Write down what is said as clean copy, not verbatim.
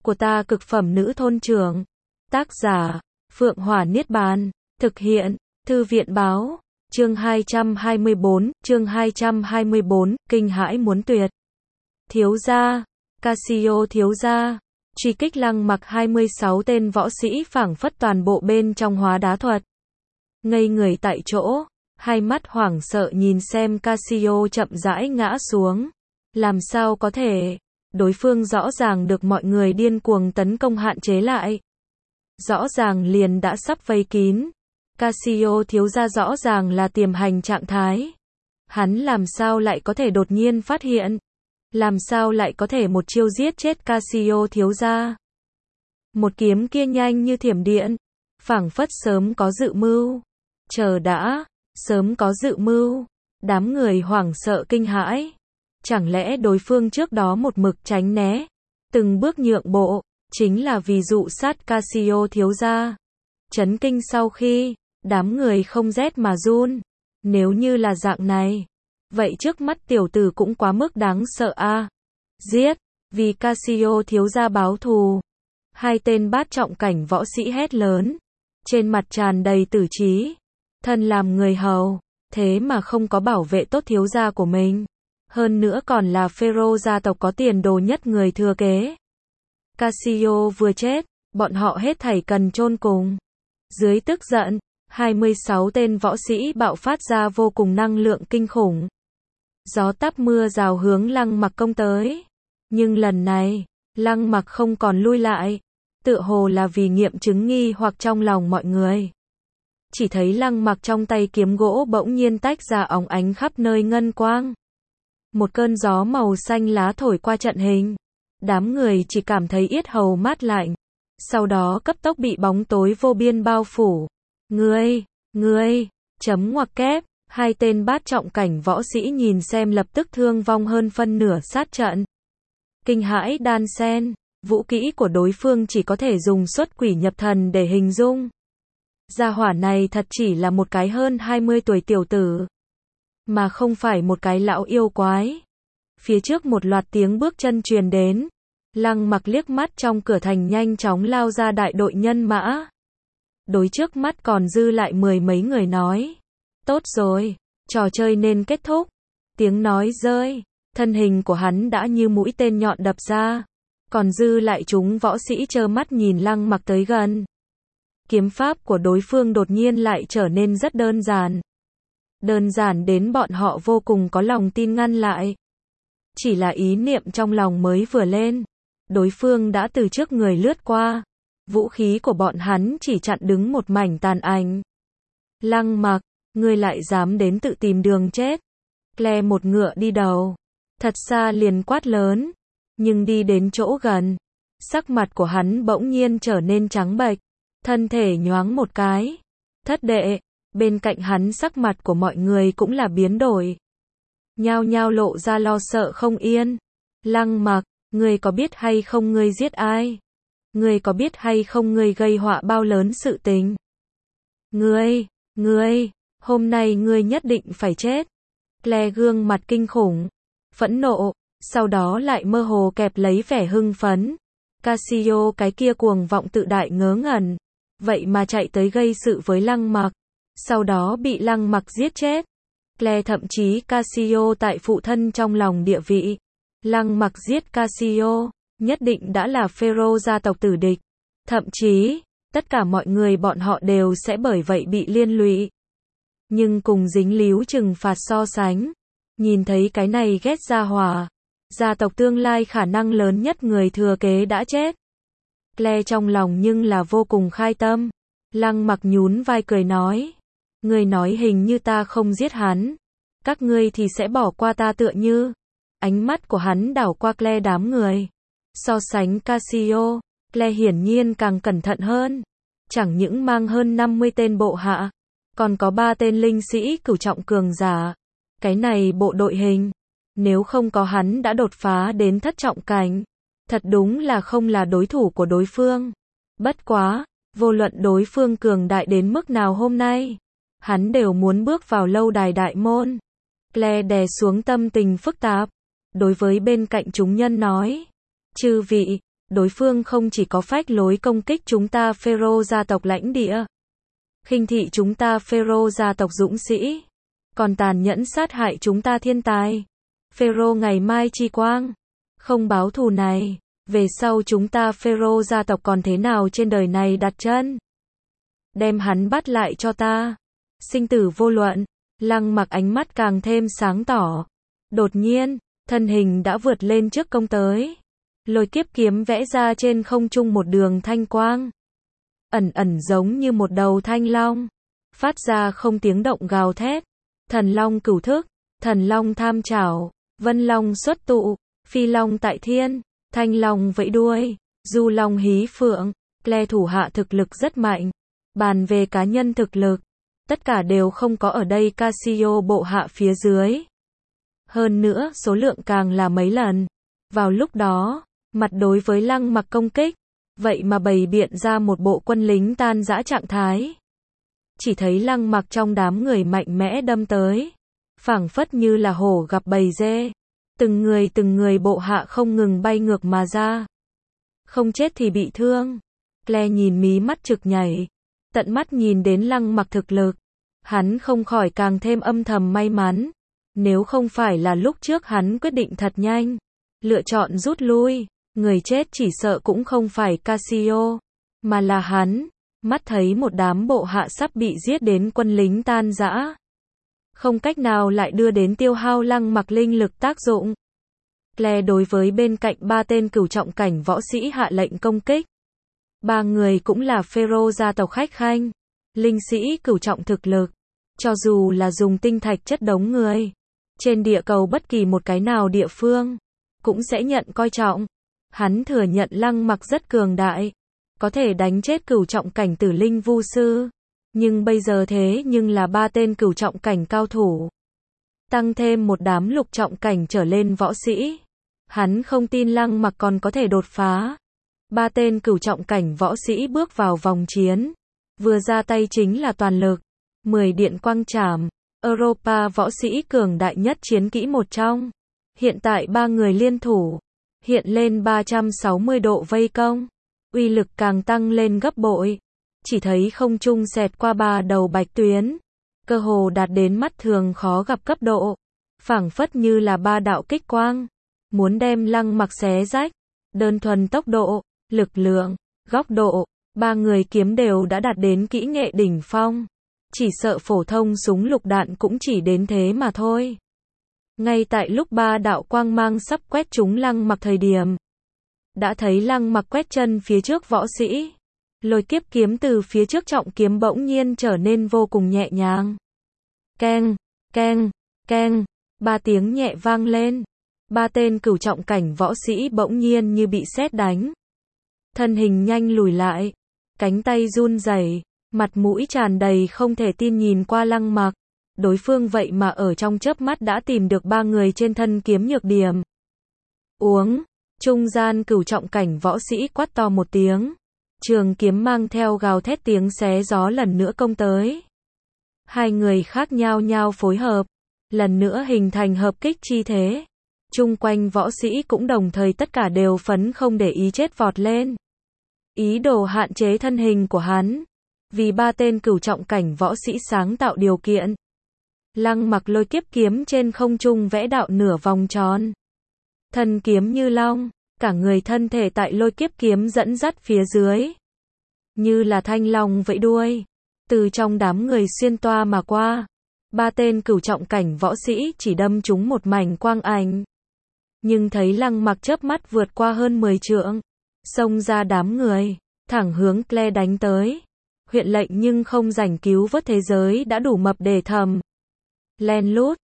của ta cực phẩm nữ thôn trưởng. Tác giả, Phượng Hỏa Niết Bàn. Thực hiện, Thư viện Báo. Chương 224, kinh hãi muốn tuyệt. Thiếu gia, Cassio thiếu gia. Truy kích Lăng Mặc 26 tên võ sĩ phảng phất toàn bộ bên trong hóa đá thuật. Ngây người tại chỗ, hai mắt hoảng sợ nhìn xem Cassio chậm rãi ngã xuống. Làm sao có thể? Đối phương rõ ràng được mọi người điên cuồng tấn công hạn chế lại. Rõ ràng liền đã sắp vây kín. Cassio thiếu gia rõ ràng là tiềm hành trạng thái. Hắn làm sao lại có thể đột nhiên phát hiện? Làm sao lại có thể một chiêu giết chết Cassio thiếu gia? Một kiếm kia nhanh như thiểm điện, phảng phất sớm có dự mưu. Chờ đã, sớm có dự mưu. Đám người hoảng sợ kinh hãi. Chẳng lẽ đối phương trước đó một mực tránh né, từng bước nhượng bộ, chính là vì dụ sát Cassio thiếu gia? Chấn kinh sau khi, đám người không rét mà run. Nếu như là dạng này, vậy trước mắt tiểu tử cũng quá mức đáng sợ a. Giết, vì Cassio thiếu gia báo thù. Hai tên bát trọng cảnh võ sĩ hét lớn, trên mặt tràn đầy tử trí. Thân làm người hầu, thế mà không có bảo vệ tốt thiếu gia của mình. Hơn nữa còn là Phêrô gia tộc có tiền đồ nhất người thừa kế. Cassio vừa chết, bọn họ hết thảy cần chôn cùng. Dưới tức giận, 26 tên võ sĩ bạo phát ra vô cùng năng lượng kinh khủng. Gió táp mưa rào hướng Lăng Mặc công tới. Nhưng lần này, Lăng Mặc không còn lui lại. Tựa hồ là vì nghiệm chứng nghi hoặc trong lòng mọi người. Chỉ thấy Lăng Mặc trong tay kiếm gỗ bỗng nhiên tách ra óng ánh khắp nơi ngân quang. Một cơn gió màu xanh lá thổi qua trận hình. Đám người chỉ cảm thấy yết hầu mát lạnh. Sau đó cấp tốc bị bóng tối vô biên bao phủ. Ngươi, chấm ngoặc kép. Hai tên bát trọng cảnh võ sĩ nhìn xem lập tức thương vong hơn phân nửa sát trận. Kinh hãi đan sen, vũ kỹ của đối phương chỉ có thể dùng xuất quỷ nhập thần để hình dung. Gia hỏa này thật chỉ là một cái hơn 20 tuổi tiểu tử, mà không phải một cái lão yêu quái. Phía trước một loạt tiếng bước chân truyền đến. Lăng Mặc liếc mắt trong cửa thành nhanh chóng lao ra đại đội nhân mã. Đối trước mắt còn dư lại mười mấy người nói. Tốt rồi, trò chơi nên kết thúc. Tiếng nói rơi, thân hình của hắn đã như mũi tên nhọn đập ra. Còn dư lại chúng võ sĩ trơ mắt nhìn Lăng Mặc tới gần. Kiếm pháp của đối phương đột nhiên lại trở nên rất đơn giản. Đơn giản đến bọn họ vô cùng có lòng tin ngăn lại. Chỉ là ý niệm trong lòng mới vừa lên, đối phương đã từ trước người lướt qua. Vũ khí của bọn hắn chỉ chặn đứng một mảnh tàn ảnh. Lăng Mặc, ngươi lại dám đến tự tìm đường chết. Claire một ngựa đi đầu, thật xa liền quát lớn. Nhưng đi đến chỗ gần, sắc mặt của hắn bỗng nhiên trở nên trắng bệch, thân thể nhoáng một cái. Thất đệ, bên cạnh hắn sắc mặt của mọi người cũng là biến đổi. Nhao nhao lộ ra lo sợ không yên. Lăng Mặc, ngươi có biết hay không ngươi giết ai? Ngươi có biết hay không ngươi gây họa bao lớn sự tình? Ngươi, hôm nay ngươi nhất định phải chết. Claire gương mặt kinh khủng, phẫn nộ, sau đó lại mơ hồ kẹp lấy vẻ hưng phấn. Cassio cái kia cuồng vọng tự đại ngớ ngẩn, vậy mà chạy tới gây sự với Lăng Mặc, sau đó bị Lăng Mặc giết chết. Claire thậm chí Cassio tại phụ thân trong lòng địa vị. Lăng Mặc giết Cassio, nhất định đã là Phêrô gia tộc tử địch. Thậm chí, tất cả mọi người bọn họ đều sẽ bởi vậy bị liên lụy. Nhưng cùng dính líu trừng phạt so sánh, nhìn thấy cái này ghét gia hỏa, gia tộc tương lai khả năng lớn nhất người thừa kế đã chết. Claire trong lòng nhưng là vô cùng khai tâm. Lăng Mặc nhún vai cười nói. Ngươi nói hình như ta không giết hắn, các ngươi thì sẽ bỏ qua ta tựa như. Ánh mắt của hắn đảo qua Claire đám người. So sánh Cassio, Claire hiển nhiên càng cẩn thận hơn. Chẳng những mang hơn 50 tên bộ hạ, còn có 3 tên linh sĩ cửu trọng cường giả. Cái này bộ đội hình, nếu không có hắn đã đột phá đến thất trọng cảnh, thật đúng là không là đối thủ của đối phương. Bất quá, vô luận đối phương cường đại đến mức nào hôm nay, hắn đều muốn bước vào lâu đài đại môn. Claire đè xuống tâm tình phức tạp, đối với bên cạnh chúng nhân nói. Chư vị, đối phương không chỉ có phách lối công kích chúng ta Pharaoh gia tộc lãnh địa, khinh thị chúng ta Pharaoh gia tộc dũng sĩ, còn tàn nhẫn sát hại chúng ta thiên tài. Pharaoh ngày mai chi quang, không báo thù này, về sau chúng ta Pharaoh gia tộc còn thế nào trên đời này đặt chân. Đem hắn bắt lại cho ta. Sinh tử vô luận. Lăng Mặc ánh mắt càng thêm sáng tỏ. Đột nhiên, thân hình đã vượt lên trước công tới. Lôi kiếp kiếm vẽ ra trên không trung một đường thanh quang. Ẩn ẩn giống như một đầu thanh long. Phát ra không tiếng động gào thét. Thần long cửu thức, thần long tham chảo, vân long xuất tụ, phi long tại thiên, thanh long vẫy đuôi, du long hí phượng. Claire thủ hạ thực lực rất mạnh. Bàn về cá nhân thực lực, tất cả đều không có ở đây Casio bộ hạ phía dưới. Hơn nữa, số lượng càng là mấy lần. Vào lúc đó, mặt đối với Lăng Mặc công kích, vậy mà bày biện ra một bộ quân lính tan rã trạng thái. Chỉ thấy Lăng Mặc trong đám người mạnh mẽ đâm tới, phảng phất như là hổ gặp bầy dê. Từng người bộ hạ không ngừng bay ngược mà ra. Không chết thì bị thương. Claire nhìn mí mắt trực nhảy. Tận mắt nhìn đến Lăng Mặc thực lực, hắn không khỏi càng thêm âm thầm may mắn. Nếu không phải là lúc trước hắn quyết định thật nhanh, lựa chọn rút lui, người chết chỉ sợ cũng không phải Casio, mà là hắn. Mắt thấy một đám bộ hạ sắp bị giết đến quân lính tan rã, không cách nào lại đưa đến tiêu hao Lăng Mặc linh lực tác dụng. Claire đối với bên cạnh ba tên cửu trọng cảnh võ sĩ hạ lệnh công kích. Ba người cũng là Pharaoh gia tộc khách khanh, linh sĩ cửu trọng thực lực. Cho dù là dùng tinh thạch chất đống người, trên địa cầu bất kỳ một cái nào địa phương, cũng sẽ nhận coi trọng. Hắn thừa nhận Lăng Mặc rất cường đại, có thể đánh chết cửu trọng cảnh tử linh vu sư. Nhưng bây giờ thế nhưng là ba tên cửu trọng cảnh cao thủ. Tăng thêm một đám lục trọng cảnh trở lên võ sĩ. Hắn không tin Lăng Mặc còn có thể đột phá. Ba tên cửu trọng cảnh võ sĩ bước vào vòng chiến. Vừa ra tay chính là toàn lực. 10 điện quang trảm. Europa võ sĩ cường đại nhất chiến kỹ một trong. Hiện tại ba người liên thủ. Hiện lên 360 độ vây công. Uy lực càng tăng lên gấp bội. Chỉ thấy không trung xẹt qua ba đầu bạch tuyến. Cơ hồ đạt đến mắt thường khó gặp cấp độ. Phảng phất như là ba đạo kích quang. Muốn đem Lăng Mặc xé rách. Đơn thuần tốc độ, lực lượng, góc độ, ba người kiếm đều đã đạt đến kỹ nghệ đỉnh phong. Chỉ sợ phổ thông súng lục đạn cũng chỉ đến thế mà thôi. Ngay tại lúc ba đạo quang mang sắp quét trúng Lăng Mặc thời điểm, đã thấy Lăng Mặc quét chân phía trước võ sĩ. Lôi kiếp kiếm từ phía trước trọng kiếm bỗng nhiên trở nên vô cùng nhẹ nhàng. Keng, keng, keng, ba tiếng nhẹ vang lên. Ba tên cửu trọng cảnh võ sĩ bỗng nhiên như bị sét đánh. Thân hình nhanh lùi lại, cánh tay run rẩy, mặt mũi tràn đầy không thể tin nhìn qua Lăng Mặc. Đối phương vậy mà ở trong chớp mắt đã tìm được ba người trên thân kiếm nhược điểm. Uống, trung gian cửu trọng cảnh võ sĩ quát to một tiếng. Trường kiếm mang theo gào thét tiếng xé gió lần nữa công tới. Hai người khác nhau nhau phối hợp, lần nữa hình thành hợp kích chi thế. Chung quanh võ sĩ cũng đồng thời tất cả đều phấn không để ý chết vọt lên. Ý đồ hạn chế thân hình của hắn. Vì ba tên cửu trọng cảnh võ sĩ sáng tạo điều kiện. Lăng Mặc lôi kiếp kiếm trên không trung vẽ đạo nửa vòng tròn. Thân kiếm như long, cả người thân thể tại lôi kiếp kiếm dẫn dắt phía dưới. Như là thanh long vẫy đuôi. Từ trong đám người xuyên toa mà qua. Ba tên cửu trọng cảnh võ sĩ chỉ đâm trúng một mảnh quang ảnh. Nhưng thấy Lăng Mặc chớp mắt vượt qua hơn 10 trượng. Xông ra đám người, thẳng hướng Claire đánh tới. Huyện lệnh nhưng không rảnh cứu vớt thế giới đã đủ mập để thầm. Len lút,